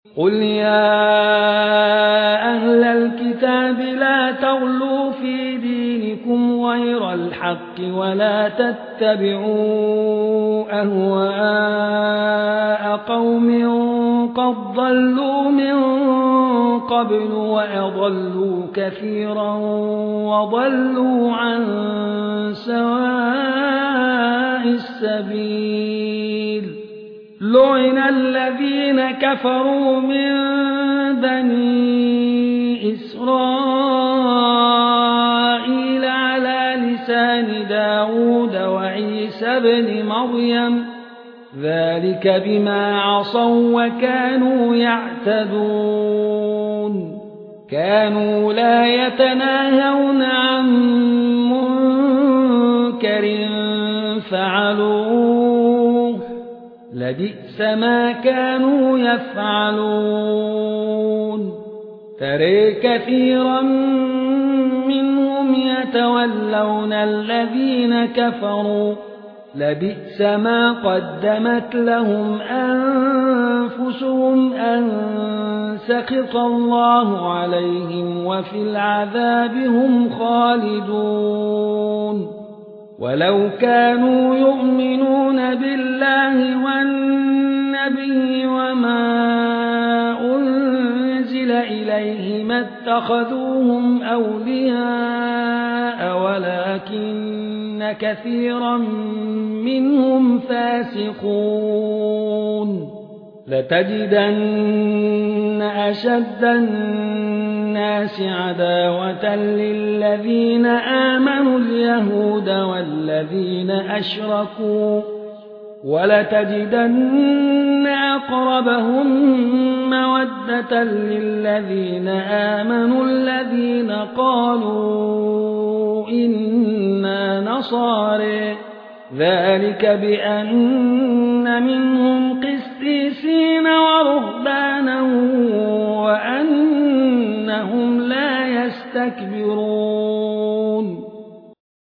قل يا أهل الكتاب لا تغلوا في دينكم غير الحق ولا تتبعوا أهواء قوم قد ضلوا من قبل وأضلوا كثيرا وضلوا عن سواء السبيل لعن الذين كفروا من بني إسرائيل على لسان داود وعيسى بن مريم ذلك بما عصوا وكانوا يعتدون كانوا لا يتناهون عن منكر فعلوه لبئس ما كانوا يفعلون ترى كثيرا منهم يتولون الذين كفروا لبئس ما قدمت لهم أنفسهم أن سخط الله عليهم وفي العذاب هم خالدون ولو كانوا يؤمنون بالله والنبي وما أنزل إليه ما اتخذوهم أولياء ولكن كثيرا منهم فاسقون لتجدن أشد الناس عداوة للذين آمنوا اليهود والذين أشركوا ولتجدن أقربهم مودة للذين آمنوا الذين قالوا إنا نصارى ذلك بأن منهم قسيسين ورهبانا وأنهم لا يستكبرون